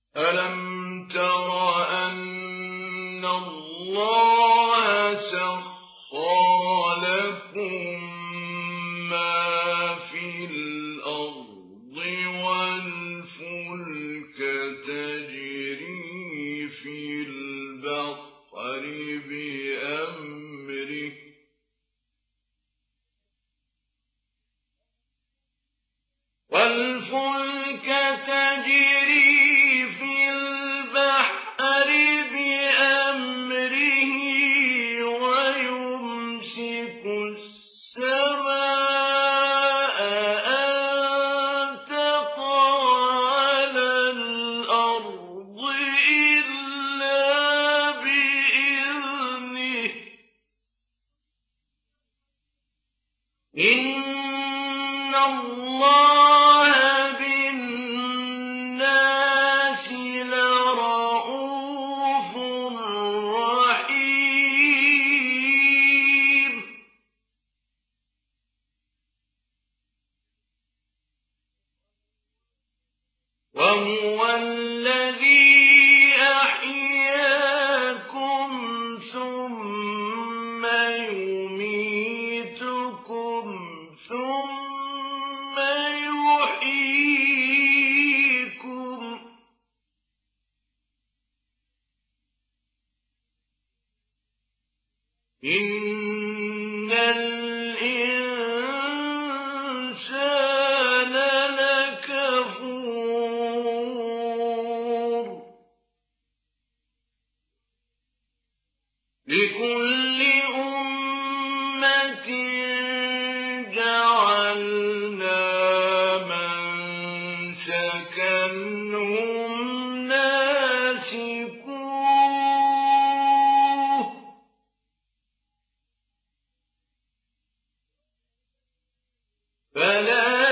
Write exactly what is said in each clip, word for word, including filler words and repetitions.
أَلَمْ تَرَ أَنَّ اللَّهَ سَخَّرَ لَكُم مَّا فِي الْأَرْضِ وَالْفُلْكَ تَجْرِي فِي الْبَحْرِ بِأَمْرِهِ وَالْفُلْكَ تَجْرِي فِي الْبَحْرِ بِأَمْرِهِ وَيُمْسِكُ السَّمَاءَ أَن تَقَعَ عَلَى الْأَرْضِ إِلَّا بِإِذْنِهِ ۗ إِنَّ اللَّهَ بِالنَّاسِ لَرَءُوفٌ رَّحِيمٌ. وَهُوَ الَّذِي أَحْيَاكُمْ ثُمَّ يُمِيتُكُمْ ثُمَّ يُحْيِيكُمْ ۖ إِنَّ الْإِنسَانَ لَكَفُورٌ. لِكُلِّ أُمَّةٍ جَعَلْنَا مَنسَكًا هُمْ نَاسِكُوهُ ۖ فَلَا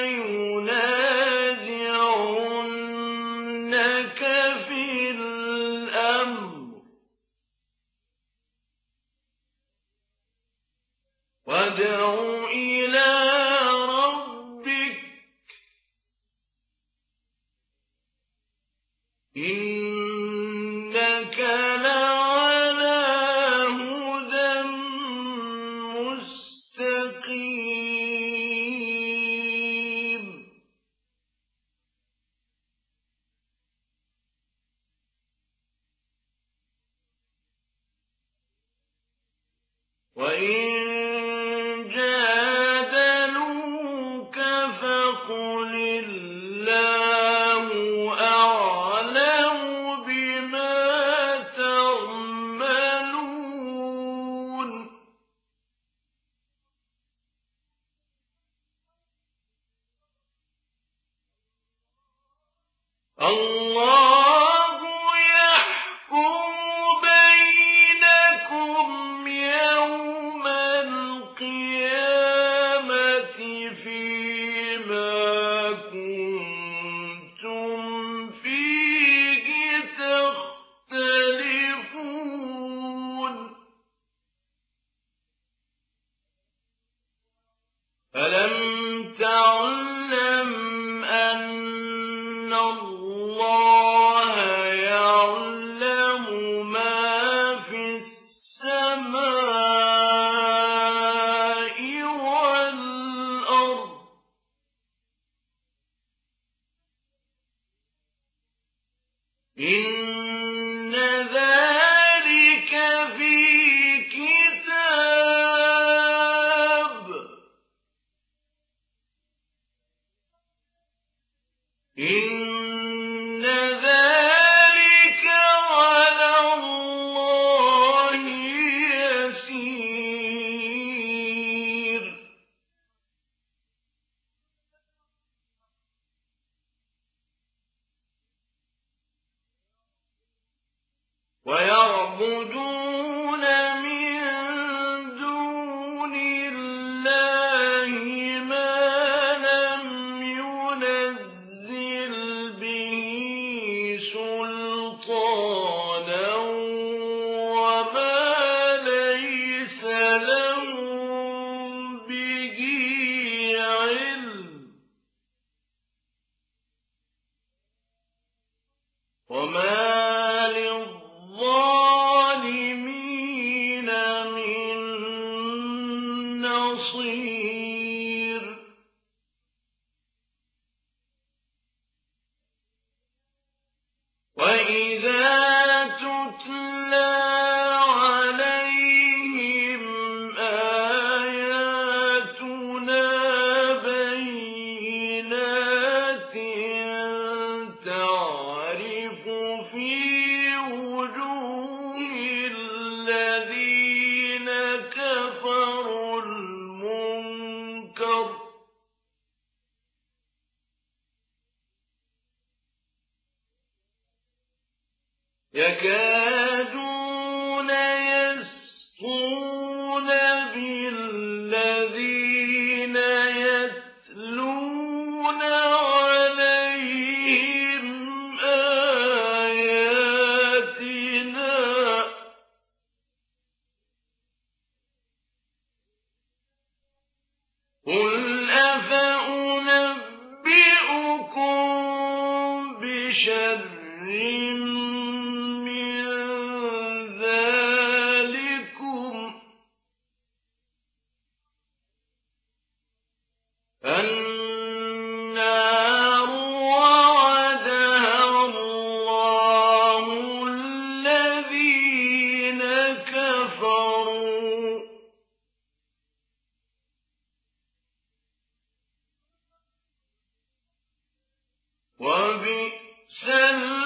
يُنَازِعُنَّكَ فِي الْأَمْرِ ۚ وَادْعُ إِلَىٰ رَبِّكَ ۖ إِنَّكَ لَعَلَىٰ هُدًى مُّسْتَقِيمٍ. وَإِن جَادَلُوكَ فَقُلِ اللَّهُ أَعْلَمُ بِمَا تَعْمَلُونَ. اللَّهُ يَحْكُمُ بَيْنَكُمْ يَوْمَ الْقِيَامَةِ فِيمَا كُنتُمْ فِيهِ تَخْتَلِفُونَ. أَلَمْ تَعْلَمْ أَنَّ اللَّهَ يَعْلَمُ مَا فِي السَّمَاءِ وَالْأَرْضِ ۗ إِنَّ ذَٰلِكَ فِي كِتَابٍ ۚ إِنَّ ذَٰلِكَ عَلَى اللَّهِ يَسِيرٌ. وَيَعْبُدُونَ مِن دُونِ اللَّهِ مَا لَمْ يُنَزِّلْ بِهِ سُلْطَانًا وَمَا لَيْسَ لَهُم بِهِ عِلْمٌ وما للظالمين من نصير. وإذا تتلى عليهم آياتنا بينات تعرف في وجوه الذين كفروا المنكر يكادون يسطون بالذين يتلون عليهم آياتنا قل أفأنبئكم بشر من ذلكم النار وعدها الله الذين كفروا وبئس